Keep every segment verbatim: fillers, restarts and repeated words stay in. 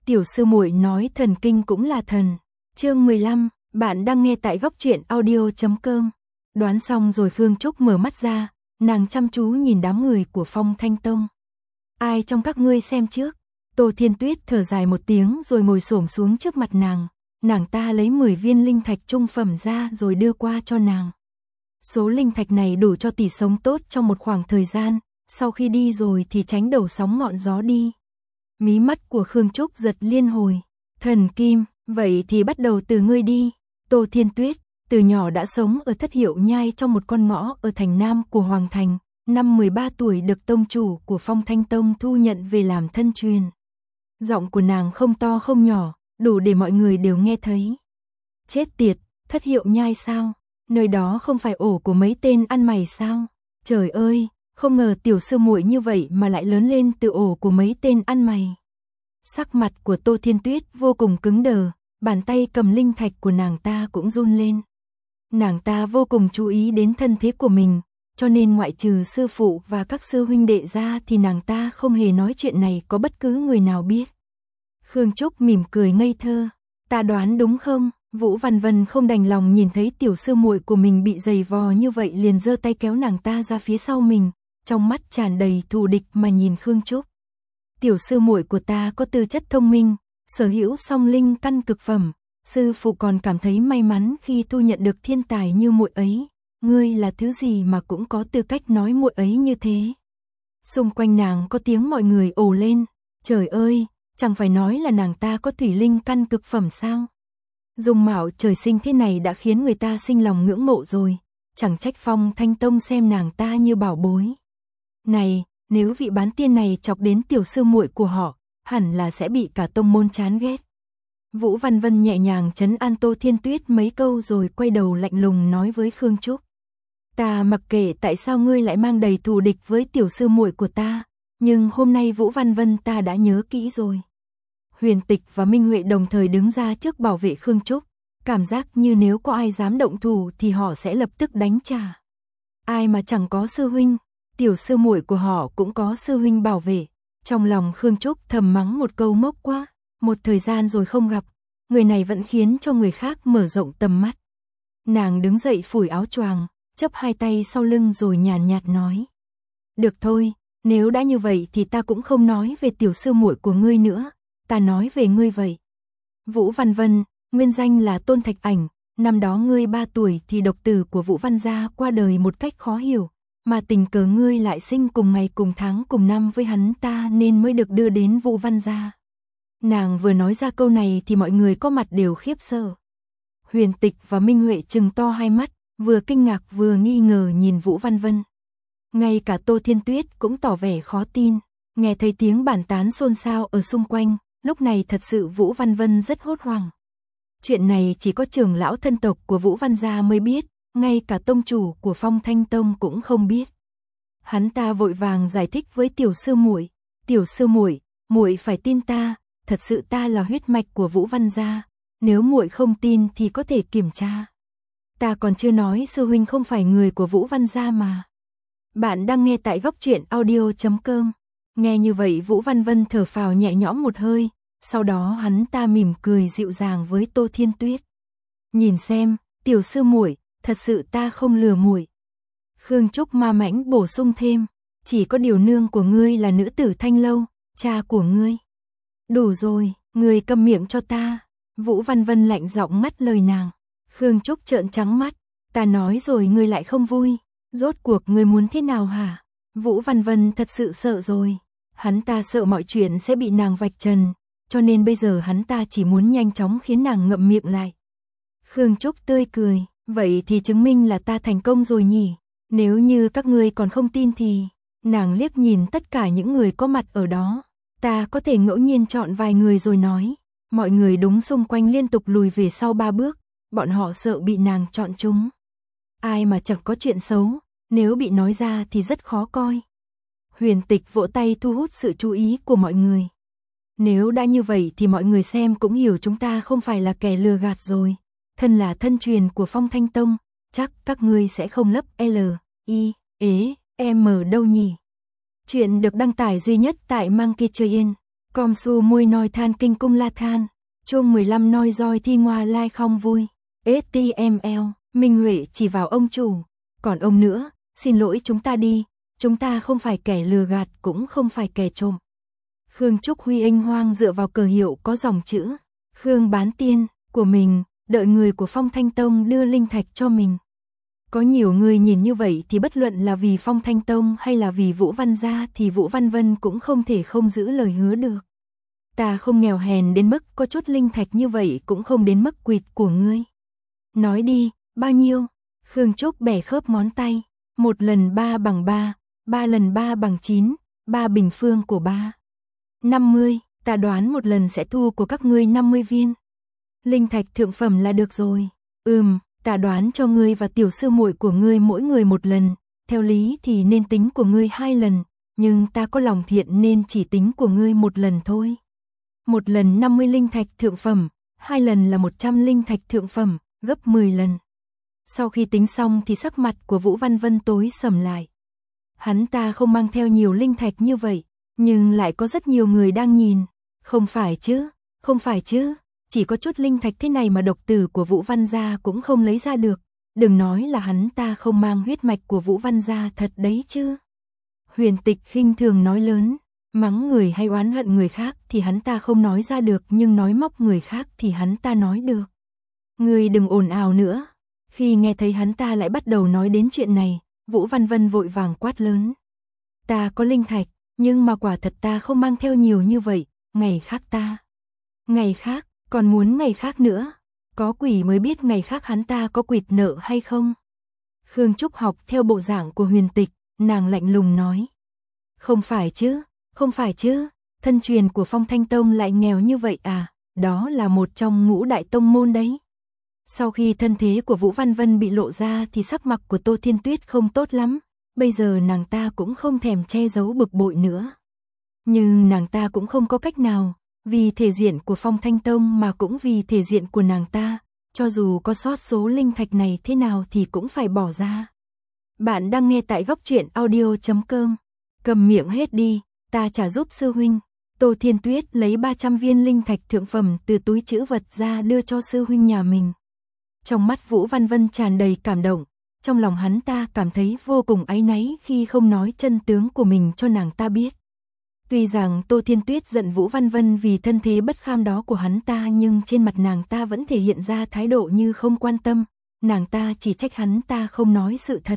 Tiểu sư muội nói thần kinh cũng là thần. Chương mười lăm, bạn đang nghe tại góc truyện audio chấm com. Đoán xong rồi Khương Trúc mở mắt ra, nàng chăm chú nhìn đám người của Phong Thanh Tông. Ai trong các ngươi xem trước? Tô Thiên Tuyết thở dài một tiếng rồi ngồi xổm xuống trước mặt nàng. Nàng ta lấy mười viên linh thạch trung phẩm ra rồi đưa qua cho nàng. Số linh thạch này đủ cho tỷ sống tốt trong một khoảng thời gian, sau khi đi rồi thì tránh đầu sóng ngọn gió đi. Mí mắt của Khương Trúc giật liên hồi. Thần kim, vậy thì bắt đầu từ ngươi đi. Tô Thiên Tuyết, từ nhỏ đã sống ở Thất Hiệu Nhai trong một con ngõ ở thành Nam của Hoàng Thành. Năm mười ba tuổi được tông chủ của Phong Thanh Tông thu nhận về làm thân truyền. Giọng của nàng không to không nhỏ, đủ để mọi người đều nghe thấy. Chết tiệt, Thất Hiệu Nhai sao? Nơi đó không phải ổ của mấy tên ăn mày sao? Trời ơi, không ngờ tiểu sư muội như vậy mà lại lớn lên từ ổ của mấy tên ăn mày. Sắc mặt của Tô Thiên Tuyết vô cùng cứng đờ, bàn tay cầm linh thạch của nàng ta cũng run lên. Nàng ta vô cùng chú ý đến thân thế của mình, cho nên ngoại trừ sư phụ và các sư huynh đệ ra thì nàng ta không hề nói chuyện này có bất cứ người nào biết. Khương Trúc mỉm cười ngây thơ, ta đoán đúng không? Vũ Văn Vân không đành lòng nhìn thấy tiểu sư muội của mình bị giày vò như vậy, liền giơ tay kéo nàng ta ra phía sau mình, trong mắt tràn đầy thù địch mà nhìn Khương Trúc. Tiểu sư muội của ta có tư chất thông minh, sở hữu song linh căn cực phẩm, sư phụ còn cảm thấy may mắn khi thu nhận được thiên tài như muội ấy. Ngươi là thứ gì mà cũng có tư cách nói muội ấy như thế? Xung quanh nàng có tiếng mọi người ồ lên, trời ơi, chẳng phải nói là nàng ta có thủy linh căn cực phẩm sao? Dung mạo trời sinh thế này đã khiến người ta sinh lòng ngưỡng mộ rồi, chẳng trách Phong Thanh Tông xem nàng ta như bảo bối. Này, nếu vị bán tiên này chọc đến tiểu sư muội của họ, hẳn là sẽ bị cả tông môn chán ghét. Vũ Văn Vân nhẹ nhàng trấn an Tô Thiên Tuyết mấy câu rồi quay đầu lạnh lùng nói với Khương Trúc. Ta mặc kệ tại sao ngươi lại mang đầy thù địch với tiểu sư muội của ta, nhưng hôm nay Vũ Văn Vân ta đã nhớ kỹ rồi. Huyền Tịch và Minh Huệ đồng thời đứng ra trước bảo vệ Khương Trúc, cảm giác như nếu có ai dám động thủ thì họ sẽ lập tức đánh trả. Ai mà chẳng có sư huynh, tiểu sư muội của họ cũng có sư huynh bảo vệ. Trong lòng Khương Trúc thầm mắng một câu ngốc quá, một thời gian rồi không gặp, người này vẫn khiến cho người khác mở rộng tầm mắt. Nàng đứng dậy phủi áo choàng, chắp hai tay sau lưng rồi nhàn nhạt nói. Được thôi, nếu đã như vậy thì ta cũng không nói về tiểu sư muội của ngươi nữa, ta nói về ngươi vậy. Vũ Văn Vân, nguyên danh là Tôn Thạch Ảnh, năm đó ngươi ba tuổi thì độc tử của Vũ Văn gia qua đời một cách khó hiểu, mà tình cờ ngươi lại sinh cùng ngày cùng tháng cùng năm với hắn ta nên mới được đưa đến Vũ Văn gia. Nàng vừa nói ra câu này thì mọi người có mặt đều khiếp sợ. Huyền Tịch và Minh Huệ trừng to hai mắt, vừa kinh ngạc vừa nghi ngờ nhìn Vũ Văn Vân. Ngay cả Tô Thiên Tuyết cũng tỏ vẻ khó tin, nghe thấy tiếng bàn tán xôn xao ở xung quanh, lúc này thật sự Vũ Văn Vân rất hốt hoảng. Chuyện này chỉ có trưởng lão thân tộc của Vũ Văn gia mới biết, ngay cả tông chủ của Phong Thanh Tông cũng không biết. Hắn ta vội vàng giải thích với tiểu sư muội, "Tiểu sư muội, muội phải tin ta, thật sự ta là huyết mạch của Vũ Văn gia, nếu muội không tin thì có thể kiểm tra. Ta còn chưa nói sư huynh không phải người của Vũ Văn gia mà." Bạn đang nghe tại góc truyện audio chấm com. Nghe như vậy Vũ Văn Vân thở phào nhẹ nhõm một hơi, sau đó hắn ta mỉm cười dịu dàng với Tô Thiên Tuyết. "Nhìn xem, tiểu sư muội, thật sự ta không lừa muội." Khương Trúc ma mãnh bổ sung thêm, "Chỉ có điều nương của ngươi là nữ tử Thanh Lâu, cha của ngươi." "Đủ rồi, ngươi câm miệng cho ta." Vũ Văn Vân lạnh giọng ngắt lời nàng. Khương Trúc trợn trắng mắt, "Ta nói rồi ngươi lại không vui, rốt cuộc ngươi muốn thế nào hả?" Vũ Văn Vân thật sự sợ rồi, hắn ta sợ mọi chuyện sẽ bị nàng vạch trần, cho nên bây giờ hắn ta chỉ muốn nhanh chóng khiến nàng ngậm miệng lại. Khương Trúc tươi cười, "Vậy thì chứng minh là ta thành công rồi nhỉ, nếu như các ngươi còn không tin thì..." Nàng liếc nhìn tất cả những người có mặt ở đó, "Ta có thể ngẫu nhiên chọn vài người rồi nói." Mọi người đúng xung quanh liên tục lùi về sau ba bước, bọn họ sợ bị nàng chọn chúng. Ai mà chẳng có chuyện xấu, nếu bị nói ra thì rất khó coi. Huyền Tịch vỗ tay thu hút sự chú ý của mọi người. "Nếu đã như vậy thì mọi người xem cũng hiểu chúng ta không phải là kẻ lừa gạt rồi. Thân là thân truyền của Phong Thanh Tông, chắc các ngươi sẽ không lấp L, I, E, M đâu nhỉ?" Chuyện được đăng tải duy nhất tại Monkey Chơi Yên. Com su mui noi than kinh cung la than. Chuông mười lăm noi roi thi ngoa lai không vui. ét tê em lờ, Minh Huệ chỉ vào ông chủ. Còn ông nữa, xin lỗi chúng ta đi. Chúng ta không phải kẻ lừa gạt cũng không phải kẻ trộm. Khương Trúc Huy ênh hoang dựa vào cờ hiệu có dòng chữ Khương bán tiên của mình, đợi người của Phong Thanh Tông đưa linh thạch cho mình. Có nhiều người nhìn như vậy thì bất luận là vì Phong Thanh Tông hay là vì Vũ Văn gia thì Vũ Văn Vân cũng không thể không giữ lời hứa được. Ta không nghèo hèn đến mức có chút linh thạch như vậy cũng không đến mức quỵt của ngươi. Nói đi, bao nhiêu? Khương Trúc bẻ khớp ngón tay. Một lần ba bằng ba, ba lần ba bằng chín, ba bình phương của ba. năm mươi, ta đoán một lần sẽ thu của các ngươi năm mươi viên. Linh thạch thượng phẩm là được rồi. Ừm, ta đoán cho ngươi và tiểu sư muội của ngươi mỗi người một lần, theo lý thì nên tính của ngươi hai lần, nhưng ta có lòng thiện nên chỉ tính của ngươi một lần thôi. Một lần năm mươi linh thạch thượng phẩm, hai lần là một trăm linh thạch thượng phẩm, gấp mười lần. Sau khi tính xong thì sắc mặt của Vũ Văn Vân tối sầm lại. Hắn ta không mang theo nhiều linh thạch như vậy, nhưng lại có rất nhiều người đang nhìn. Không phải chứ, không phải chứ, chỉ có chút linh thạch thế này mà độc tử của Vũ Văn gia cũng không lấy ra được. Đừng nói là hắn ta không mang huyết mạch của Vũ Văn gia thật đấy chứ. Huyền Tịch khinh thường nói lớn, mắng người hay oán hận người khác thì hắn ta không nói ra được, nhưng nói móc người khác thì hắn ta nói được. Ngươi đừng ồn ào nữa. Khi nghe thấy hắn ta lại bắt đầu nói đến chuyện này, Vũ Văn Vân vội vàng quát lớn. Ta có linh thạch, nhưng mà quả thật ta không mang theo nhiều như vậy, ngày khác ta. Ngày khác, còn muốn ngày khác nữa. Có quỷ mới biết ngày khác hắn ta có quỵt nợ hay không. Khương Trúc học theo bộ dạng của Huyền Tịch, nàng lạnh lùng nói. Không phải chứ, không phải chứ, thân truyền của Phong Thanh Tông lại nghèo như vậy à, đó là một trong ngũ đại tông môn đấy. Sau khi thân thế của Vũ Văn Vân bị lộ ra thì sắc mặt của Tô Thiên Tuyết không tốt lắm, bây giờ nàng ta cũng không thèm che giấu bực bội nữa. Nhưng nàng ta cũng không có cách nào, vì thể diện của Phong Thanh Tông mà cũng vì thể diện của nàng ta, cho dù có sót số linh thạch này thế nào thì cũng phải bỏ ra. Bạn đang nghe tại góc truyện audio chấm com. Cầm miệng hết đi, ta trả giúp sư huynh. Tô Thiên Tuyết lấy ba trăm viên linh thạch thượng phẩm từ túi trữ vật ra đưa cho sư huynh nhà mình. Trong mắt Vũ Văn Vân tràn đầy cảm động, trong lòng hắn ta cảm thấy vô cùng áy náy khi không nói chân tướng của mình cho nàng ta biết. Tuy rằng Tô Thiên Tuyết giận Vũ Văn Vân vì thân thế bất kham đó của hắn ta, nhưng trên mặt nàng ta vẫn thể hiện ra thái độ như không quan tâm, nàng ta chỉ trách hắn ta không nói sự thật.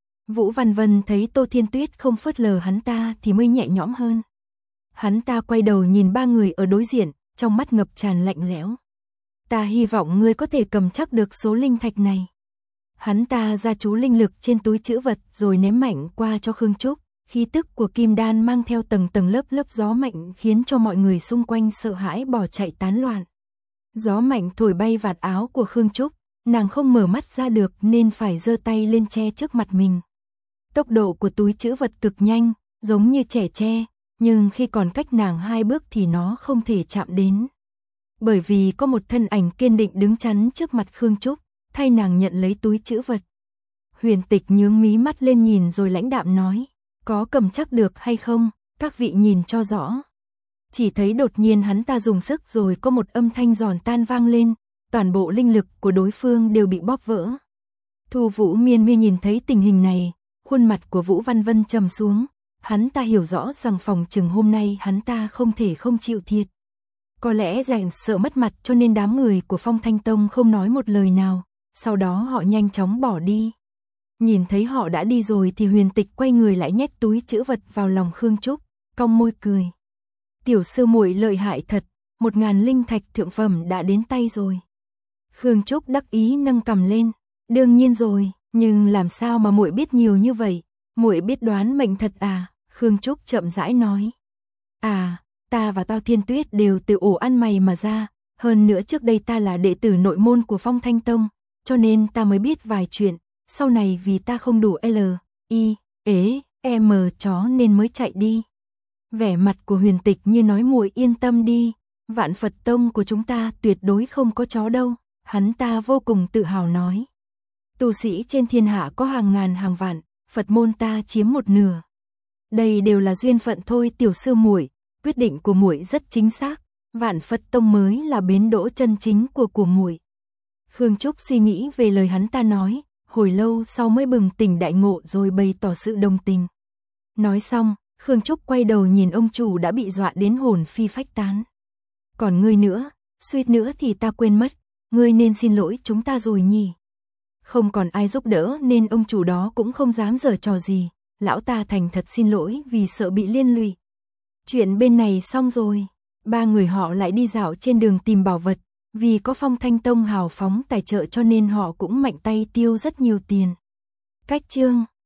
Vũ Văn Vân thấy Tô Thiên Tuyết không phớt lờ hắn ta thì mới nhẹ nhõm hơn. Hắn ta quay đầu nhìn ba người ở đối diện, trong mắt ngập tràn lạnh lẽo. Ta hy vọng ngươi có thể cầm chắc được số linh thạch này. Hắn ta ra chú linh lực trên túi trữ vật rồi ném mạnh qua cho Khương Trúc. Khí tức của kim đan mang theo tầng tầng lớp lớp gió mạnh khiến cho mọi người xung quanh sợ hãi bỏ chạy tán loạn. Gió mạnh thổi bay vạt áo của Khương Trúc, nàng không mở mắt ra được nên phải giơ tay lên che trước mặt mình. Tốc độ của túi trữ vật cực nhanh, giống như trẻ tre, nhưng khi còn cách nàng hai bước thì nó không thể chạm đến. Bởi vì có một thân ảnh kiên định đứng chắn trước mặt Khương Trúc, thay nàng nhận lấy túi trữ vật. Huyền Tịch nhướng mí mắt lên nhìn rồi lãnh đạm nói. Có cầm chắc được hay không, các vị nhìn cho rõ. Chỉ thấy đột nhiên hắn ta dùng sức rồi có một âm thanh giòn tan vang lên, toàn bộ linh lực của đối phương đều bị bóp vỡ. Thu Vũ Miên Miên nhìn thấy tình hình này, khuôn mặt của Vũ Văn Vân trầm xuống, hắn ta hiểu rõ rằng phòng chừng hôm nay hắn ta không thể không chịu thiệt. Có lẽ rảnh sợ mất mặt cho nên đám người của Phong Thanh Tông không nói một lời nào, sau đó họ nhanh chóng bỏ đi. Nhìn thấy họ đã đi rồi thì Huyền Tịch quay người lại nhét túi trữ vật vào lòng Khương Trúc, cong môi cười. Tiểu sư muội lợi hại thật, một ngàn linh thạch thượng phẩm đã đến tay rồi. Khương Trúc đắc ý nâng cằm lên, đương nhiên rồi, nhưng làm sao mà muội biết nhiều như vậy, muội biết đoán mệnh thật à? Khương Trúc chậm rãi nói. À, ta và Tao Thiên Tuyết đều từ ổ ăn mày mà ra, hơn nữa trước đây ta là đệ tử nội môn của Phong Thanh Tông, cho nên ta mới biết vài chuyện. Sau này vì ta không đủ L, I, ế, M chó nên mới chạy đi. Vẻ mặt của Huyền Tịch như nói muội yên tâm đi, Vạn Phật Tông của chúng ta tuyệt đối không có chó đâu, hắn ta vô cùng tự hào nói. Tu sĩ trên thiên hạ có hàng ngàn hàng vạn, Phật môn ta chiếm một nửa. Đây đều là duyên phận thôi tiểu sư muội, quyết định của muội rất chính xác, Vạn Phật Tông mới là bến đỗ chân chính của của muội. Khương Trúc suy nghĩ về lời hắn ta nói, hồi lâu sau mới bừng tỉnh đại ngộ rồi bày tỏ sự đồng tình. Nói xong, Khương Trúc quay đầu nhìn ông chủ đã bị dọa đến hồn phi phách tán. Còn ngươi nữa, suýt nữa thì ta quên mất, ngươi nên xin lỗi chúng ta rồi nhỉ. Không còn ai giúp đỡ nên ông chủ đó cũng không dám giở trò gì, lão ta thành thật xin lỗi vì sợ bị liên lụy. Chuyện bên này xong rồi, ba người họ lại đi dạo trên đường tìm bảo vật, vì có Phong Thanh Tông hào phóng tài trợ cho nên họ cũng mạnh tay tiêu rất nhiều tiền. Cách chương